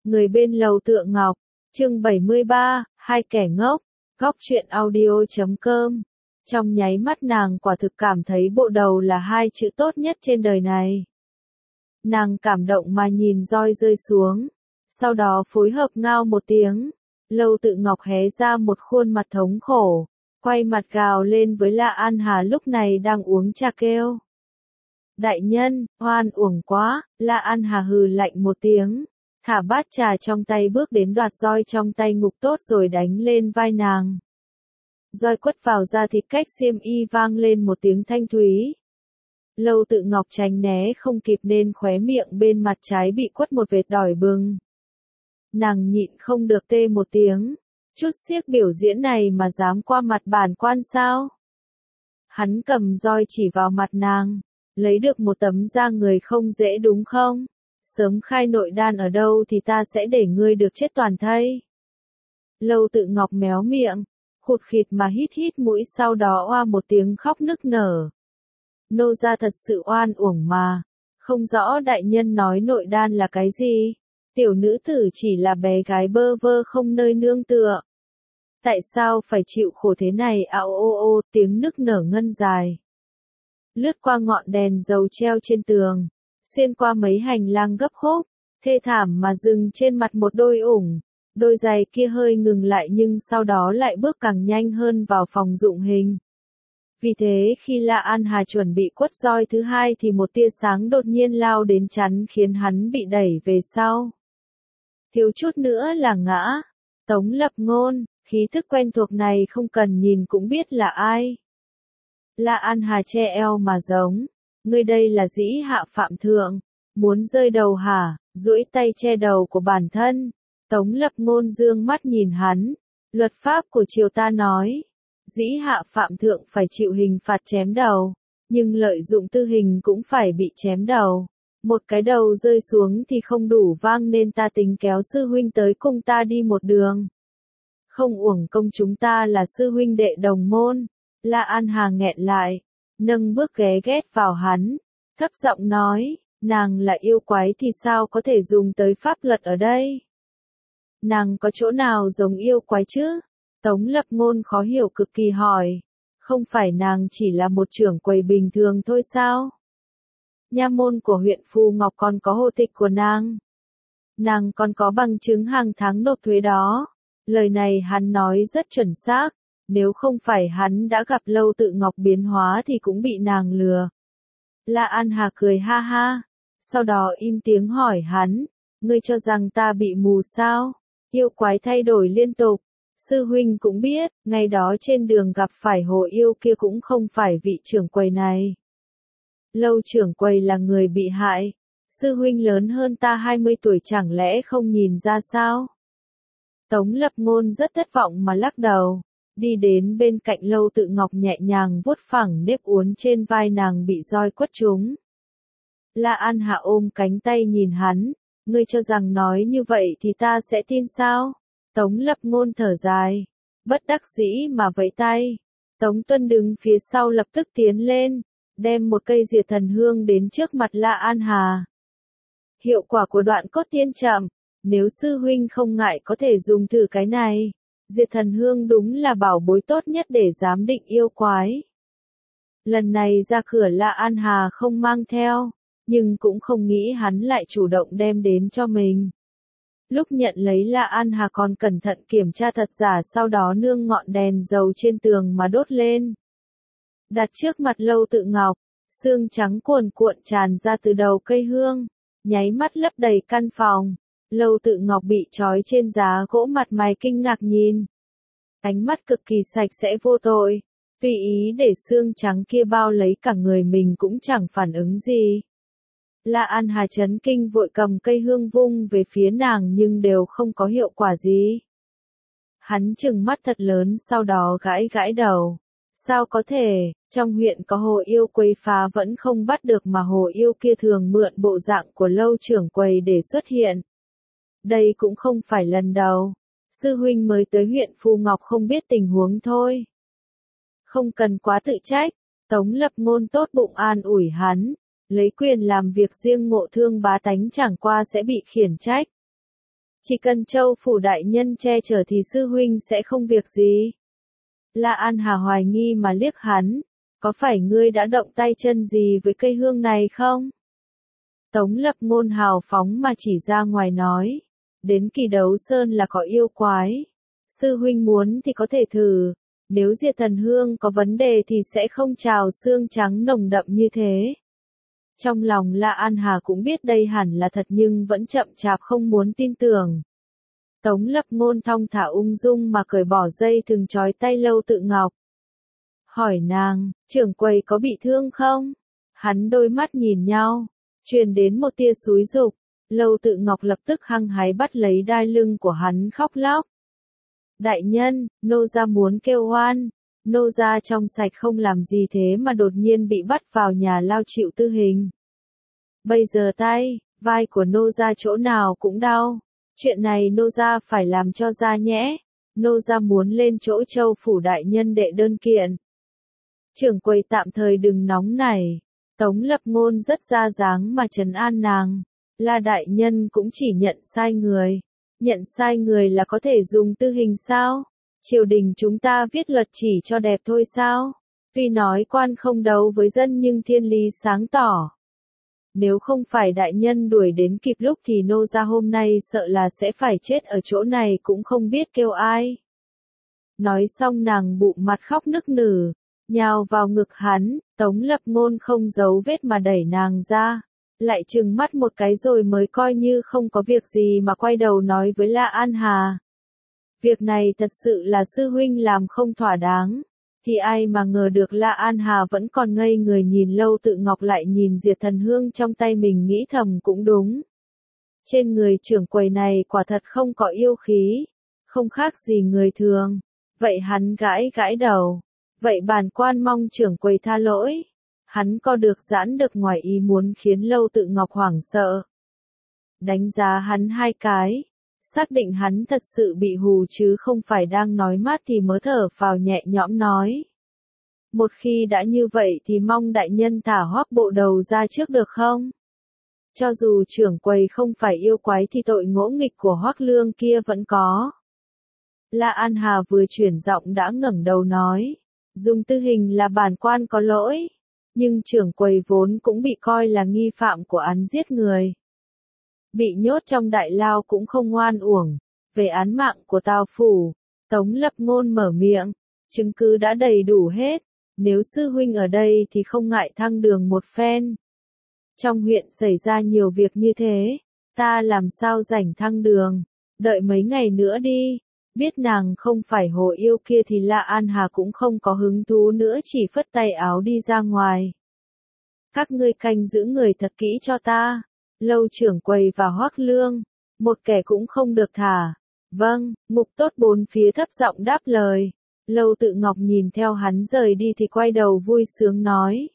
Người bên lầu Tựa Ngọc, chương 73, hai kẻ ngốc, góc truyện audio.com. Trong nháy mắt nàng quả thực cảm thấy bộ đầu là hai chữ tốt nhất trên đời này. Nàng cảm động mà nhìn roi rơi xuống, sau đó phối hợp ngao một tiếng. Lâu Tự Ngọc hé ra một khuôn mặt thống khổ, quay mặt gào lên với La An Hà lúc này đang uống trà kêu. Đại nhân, oan uổng quá, La An Hà hừ lạnh một tiếng, thả bát trà trong tay bước đến đoạt roi trong tay Ngục Tốt rồi đánh lên vai nàng. Roi quất vào da thịt cách xiêm y vang lên một tiếng thanh thúy. Lâu Tự Ngọc tránh né không kịp nên khóe miệng bên mặt trái bị quất một vệt đỏ bừng. Nàng nhịn không được tê một tiếng, chút xiếc biểu diễn này mà dám qua mặt bản quan sao? Hắn cầm roi chỉ vào mặt nàng, lấy được một tấm da người không dễ đúng không? Sớm khai nội đan ở đâu thì ta sẽ để ngươi được chết toàn thây. Lâu Tự Ngọc méo miệng, khụt khịt mà hít mũi sau đó oa một tiếng khóc nức nở. Nô gia thật sự oan uổng mà, không rõ đại nhân nói nội đan là cái gì? Tiểu nữ tử chỉ là bé gái bơ vơ không nơi nương tựa. Tại sao phải chịu khổ thế này? Ào ô ô, tiếng nức nở ngân dài. Lướt qua ngọn đèn dầu treo trên tường, xuyên qua mấy hành lang gấp khúc, thê thảm mà dừng trên mặt một đôi ủng. Đôi giày kia hơi ngừng lại nhưng sau đó lại bước càng nhanh hơn vào phòng dụng hình. Vì thế khi La An Hà chuẩn bị quất roi thứ hai thì một tia sáng đột nhiên lao đến chắn khiến hắn bị đẩy về sau. Thiếu chút nữa là ngã. Tống Lập Ngôn, khí thức quen thuộc này không cần nhìn cũng biết là ai. La An Hà che eo mà giống, ngươi đây là dĩ hạ phạm thượng, muốn rơi đầu hả? Duỗi tay che đầu của bản thân. Tống Lập Ngôn dương mắt nhìn hắn, luật pháp của triều ta nói, dĩ hạ phạm thượng phải chịu hình phạt chém đầu, nhưng lợi dụng tư hình cũng phải bị chém đầu. Một cái đầu rơi xuống thì không đủ vang nên ta tính kéo sư huynh tới cùng ta đi một đường. Không uổng công chúng ta là sư huynh đệ đồng môn. La An Hà nghẹn lại, nâng bước ghé ghét vào hắn, thấp giọng nói, nàng là yêu quái thì sao có thể dùng tới pháp luật ở đây? Nàng có chỗ nào giống yêu quái chứ? Tống Lập Ngôn khó hiểu cực kỳ hỏi, không phải nàng chỉ là một trưởng quầy bình thường thôi sao? Nha môn của huyện Phù Ngọc còn có hộ tịch của nàng. Nàng còn có bằng chứng hàng tháng nộp thuế đó. Lời này hắn nói rất chuẩn xác, nếu không phải hắn đã gặp Lâu Tự Ngọc biến hóa thì cũng bị nàng lừa. La An Hà cười ha ha, sau đó im tiếng hỏi hắn, ngươi cho rằng ta bị mù sao? Yêu quái thay đổi liên tục, sư huynh cũng biết, ngày đó trên đường gặp phải hồ yêu kia cũng không phải vị trưởng quầy này. Lâu trưởng quầy là người bị hại, sư huynh lớn hơn ta 20 tuổi chẳng lẽ không nhìn ra sao? Tống Lập Ngôn rất thất vọng mà lắc đầu, đi đến bên cạnh Lâu Tự Ngọc nhẹ nhàng vuốt phẳng nếp uốn trên vai nàng bị roi quất trúng. La An Hạ ôm cánh tay nhìn hắn, ngươi cho rằng nói như vậy thì ta sẽ tin sao? Tống Lập Ngôn thở dài, bất đắc dĩ mà vẫy tay. Tống Tuân đứng phía sau lập tức tiến lên, đem một cây diệt thần hương đến trước mặt La An Hà. Hiệu quả của đoạn cốt tiên chậm, nếu sư huynh không ngại có thể dùng thử cái này. Diệt thần hương đúng là bảo bối tốt nhất để giám định yêu quái. Lần này ra cửa La An Hà không mang theo, nhưng cũng không nghĩ hắn lại chủ động đem đến cho mình. Lúc nhận lấy La An Hà còn cẩn thận kiểm tra thật giả sau đó nương ngọn đèn dầu trên tường mà đốt lên. Đặt trước mặt Lâu Tự Ngọc, sương trắng cuồn cuộn tràn ra từ đầu cây hương, nháy mắt lấp đầy căn phòng. Lâu Tự Ngọc bị trói trên giá gỗ mặt mày kinh ngạc nhìn. Ánh mắt cực kỳ sạch sẽ vô tội, tùy ý để xương trắng kia bao lấy cả người mình cũng chẳng phản ứng gì. La An Hà chấn kinh vội cầm cây hương vung về phía nàng nhưng đều không có hiệu quả gì. Hắn trừng mắt thật lớn sau đó gãi gãi đầu. Sao có thể, trong huyện có hồ yêu quấy phá vẫn không bắt được mà hồ yêu kia thường mượn bộ dạng của Lâu trưởng quầy để xuất hiện. Đây cũng không phải lần đầu. Sư huynh mới tới huyện Phù Ngọc không biết tình huống thôi. Không cần quá tự trách, Tống Lập Ngôn tốt bụng an ủi hắn, lấy quyền làm việc riêng ngộ thương bá tánh chẳng qua sẽ bị khiển trách. Chỉ cần Châu phủ đại nhân che chở thì sư huynh sẽ không việc gì. La An Hà hoài nghi mà liếc hắn, có phải ngươi đã động tay chân gì với cây hương này không? Tống Lập Ngôn hào phóng mà chỉ ra ngoài nói, đến Kỳ Đấu Sơn là có yêu quái. Sư huynh muốn thì có thể thử, nếu diệt thần hương có vấn đề thì sẽ không trào xương trắng nồng đậm như thế. Trong lòng La An Hà cũng biết đây hẳn là thật nhưng vẫn chậm chạp không muốn tin tưởng. Tống Lập Ngôn thong thả ung dung mà cởi bỏ dây thừng trói tay Lâu Tự Ngọc. Hỏi nàng, trưởng quầy có bị thương không? Hắn đôi mắt nhìn nhau, truyền đến một tia xúi dục. Lâu Tự Ngọc lập tức hăng hái bắt lấy đai lưng của hắn khóc lóc. Đại nhân, nô gia muốn kêu oan, nô gia trong sạch không làm gì thế mà đột nhiên bị bắt vào nhà lao chịu tư hình. Bây giờ tay, vai của nô gia chỗ nào cũng đau, chuyện này nô gia phải làm cho ra nhẽ, nô gia muốn lên chỗ Châu phủ đại nhân đệ đơn kiện. Trưởng quầy tạm thời đừng nóng nảy, Tống Lập Ngôn rất ra dáng mà trấn an nàng, La đại nhân cũng chỉ nhận sai người. Nhận sai người là có thể dùng tư hình sao? Triều đình chúng ta viết luật chỉ cho đẹp thôi sao? Tuy nói quan không đấu với dân nhưng thiên lý sáng tỏ. Nếu không phải đại nhân đuổi đến kịp lúc thì nô gia hôm nay sợ là sẽ phải chết ở chỗ này cũng không biết kêu ai. Nói xong nàng bụng mặt khóc nức nở, nhào vào ngực hắn, Tống Lập Ngôn không giấu vết mà đẩy nàng ra. Lại trừng mắt một cái rồi mới coi như không có việc gì mà quay đầu nói với La An Hà. Việc này thật sự là sư huynh làm không thỏa đáng, thì ai mà ngờ được La An Hà vẫn còn ngây người nhìn Lâu Tự Ngọc lại nhìn diệt thần hương trong tay mình nghĩ thầm cũng đúng. Trên người trưởng quầy này quả thật không có yêu khí, không khác gì người thường, vậy hắn gãi gãi đầu, vậy bản quan mong trưởng quầy tha lỗi. Hắn co được giãn được ngoài ý muốn khiến Lâu Tự Ngọc hoảng sợ. Đánh giá hắn hai cái, xác định hắn thật sự bị hù chứ không phải đang nói mát thì mới thở phào nhẹ nhõm nói. Một khi đã như vậy thì mong đại nhân thả Hoắc Bộ Đầu ra trước được không? Cho dù trưởng quầy không phải yêu quái thì tội ngỗ nghịch của Hoắc Lương kia vẫn có. La An Hà vừa chuyển giọng đã ngẩng đầu nói, dùng tư hình là bản quan có lỗi. Nhưng trưởng quầy vốn cũng bị coi là nghi phạm của án giết người. Bị nhốt trong đại lao cũng không ngoan uổng. Về án mạng của Tào phủ, Tống Lập Ngôn mở miệng, chứng cứ đã đầy đủ hết. Nếu sư huynh ở đây thì không ngại thăng đường một phen. Trong huyện xảy ra nhiều việc như thế, ta làm sao rảnh thăng đường, đợi mấy ngày nữa đi. Biết nàng không phải hồ yêu kia thì La An Hà cũng không có hứng thú nữa chỉ phất tay áo đi ra ngoài. Các ngươi canh giữ người thật kỹ cho ta. Lâu trưởng quầy và Hoắc Lương, một kẻ cũng không được thả. Vâng, Ngục Tốt bốn phía thấp giọng đáp lời. Lâu Tự Ngọc nhìn theo hắn rời đi thì quay đầu vui sướng nói.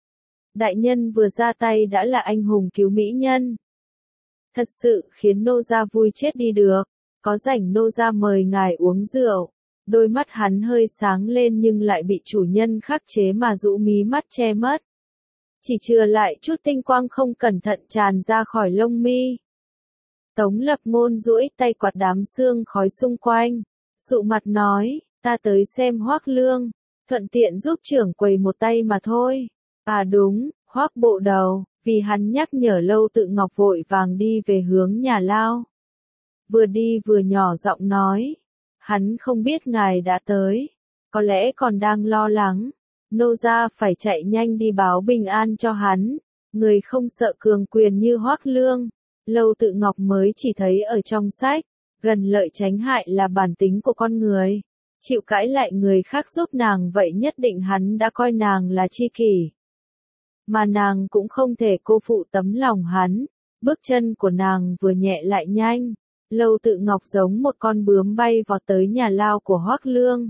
Đại nhân vừa ra tay đã là anh hùng cứu mỹ nhân. Thật sự khiến nô gia vui chết đi được. Có rảnh nô gia mời ngài uống rượu. Đôi mắt hắn hơi sáng lên nhưng lại bị chủ nhân khắc chế mà rũ mí mắt che mất. Chỉ chừa lại chút tinh quang không cẩn thận tràn ra khỏi lông mi. Tống Lập Ngôn duỗi tay quạt đám sương khói xung quanh, sụ mặt nói, ta tới xem Hoắc Lương, thuận tiện giúp trưởng quầy một tay mà thôi. À đúng, Hoắc Bộ Đầu, vì hắn nhắc nhở Lâu Tự Ngọc vội vàng đi về hướng nhà lao. Vừa đi vừa nhỏ giọng nói, hắn không biết ngài đã tới, có lẽ còn đang lo lắng. Nô gia phải chạy nhanh đi báo bình an cho hắn, người không sợ cường quyền như Hoắc Lương. Lâu Tự Ngọc mới chỉ thấy ở trong sách, gần lợi tránh hại là bản tính của con người. Chịu cãi lại người khác giúp nàng vậy nhất định hắn đã coi nàng là tri kỷ. Mà nàng cũng không thể cô phụ tấm lòng hắn, bước chân của nàng vừa nhẹ lại nhanh. Lâu Tự Ngọc giống một con bướm bay vọt tới nhà lao của Hoắc Lương.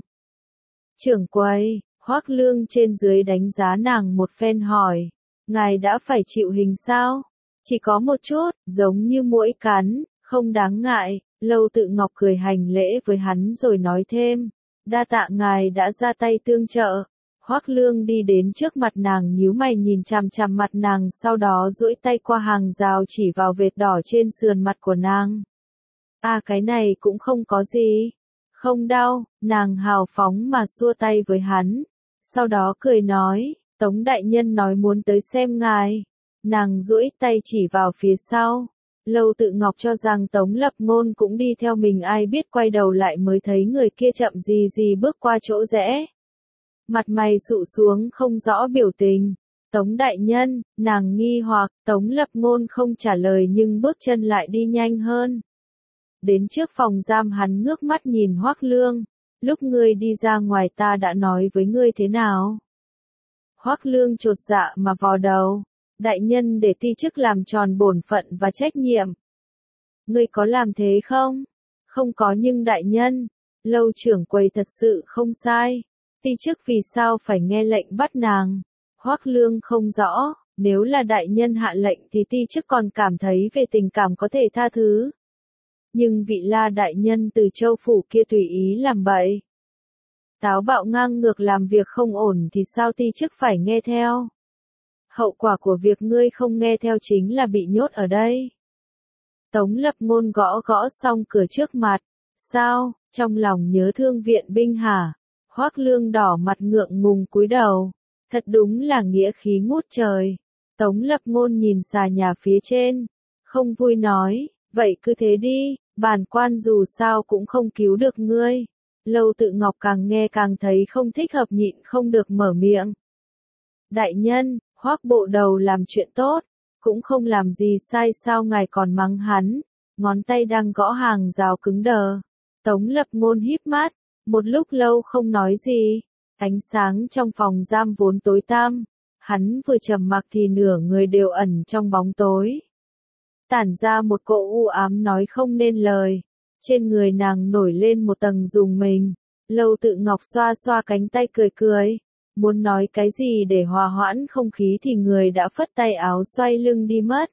Trưởng quầy, Hoắc Lương trên dưới đánh giá nàng một phen hỏi, ngài đã phải chịu hình sao? Chỉ có một chút, giống như muỗi cắn, không đáng ngại. Lâu Tự Ngọc cười hành lễ với hắn rồi nói thêm, đa tạ ngài đã ra tay tương trợ. Hoắc Lương đi đến trước mặt nàng nhíu mày nhìn chằm chằm mặt nàng sau đó duỗi tay qua hàng rào chỉ vào vệt đỏ trên sườn mặt của nàng. À cái này cũng không có gì. Không đau, nàng hào phóng mà xua tay với hắn. Sau đó cười nói, Tống đại nhân nói muốn tới xem ngài. Nàng duỗi tay chỉ vào phía sau. Lâu Tự Ngọc cho rằng Tống Lập Ngôn cũng đi theo mình, ai biết quay đầu lại mới thấy người kia chậm gì gì bước qua chỗ rẽ. Mặt mày sụ xuống không rõ biểu tình. Tống đại nhân, nàng nghi hoặc, Tống Lập Ngôn không trả lời nhưng bước chân lại đi nhanh hơn. Đến trước phòng giam hắn ngước mắt nhìn Hoắc Lương. Lúc ngươi đi ra ngoài ta đã nói với ngươi thế nào? Hoắc Lương chột dạ mà vò đầu. Đại nhân để ti chức làm tròn bổn phận và trách nhiệm. Ngươi có làm thế không? Không có nhưng đại nhân, Lâu trưởng quầy thật sự không sai. Ti chức vì sao phải nghe lệnh bắt nàng? Hoắc Lương không rõ, nếu là đại nhân hạ lệnh thì ti chức còn cảm thấy về tình cảm có thể tha thứ. Nhưng vị La đại nhân từ Châu phủ kia tùy ý làm bậy. Táo bạo ngang ngược làm việc không ổn thì sao ti chức phải nghe theo? Hậu quả của việc ngươi không nghe theo chính là bị nhốt ở đây. Tống Lập Ngôn gõ gõ xong cửa trước mặt. Sao, trong lòng nhớ thương viện binh hả? Hoắc Lương đỏ mặt ngượng ngùng cúi đầu. Thật đúng là nghĩa khí ngút trời. Tống Lập Ngôn nhìn xà nhà phía trên. Không vui nói, vậy cứ thế đi, bản quan dù sao cũng không cứu được ngươi. Lâu Tự Ngọc càng nghe càng thấy không thích hợp, nhịn không được mở miệng. Đại nhân, Hoắc bộ đầu làm chuyện tốt, cũng không làm gì sai sao ngài còn mắng hắn? Ngón tay đang gõ hàng rào cứng đờ. Tống Lập Ngôn híp mắt, một lúc lâu không nói gì. Ánh sáng trong phòng giam vốn tối tăm, hắn vừa trầm mặc thì nửa người đều ẩn trong bóng tối. Tản ra một cỗ u ám nói không nên lời. Trên người nàng nổi lên một tầng rùng mình. Lâu Tự Ngọc xoa xoa cánh tay cười cười. Muốn nói cái gì để hòa hoãn không khí thì người đã phất tay áo xoay lưng đi mất.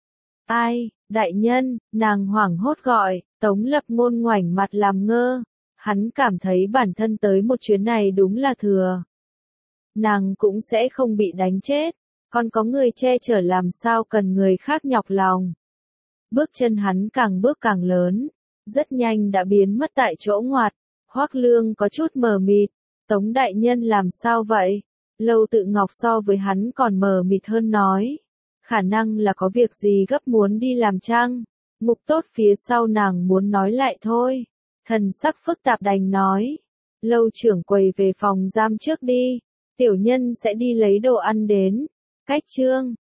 Ai, đại nhân, nàng hoảng hốt gọi. Tống Lập Ngôn ngoảnh mặt làm ngơ. Hắn cảm thấy bản thân tới một chuyến này đúng là thừa. Nàng cũng sẽ không bị đánh chết. Còn có người che chở làm sao cần người khác nhọc lòng. Bước chân hắn càng bước càng lớn. Rất nhanh đã biến mất tại chỗ ngoặt. Hoắc Lương có chút mờ mịt. Tống đại nhân làm sao vậy? Lâu Tự Ngọc so với hắn còn mờ mịt hơn nói. Khả năng là có việc gì gấp muốn đi làm chăng? Ngục tốt phía sau nàng muốn nói lại thôi. Thần sắc phức tạp đành nói. Lâu trưởng quầy về phòng giam trước đi. Tiểu nhân sẽ đi lấy đồ ăn đến. Cách chương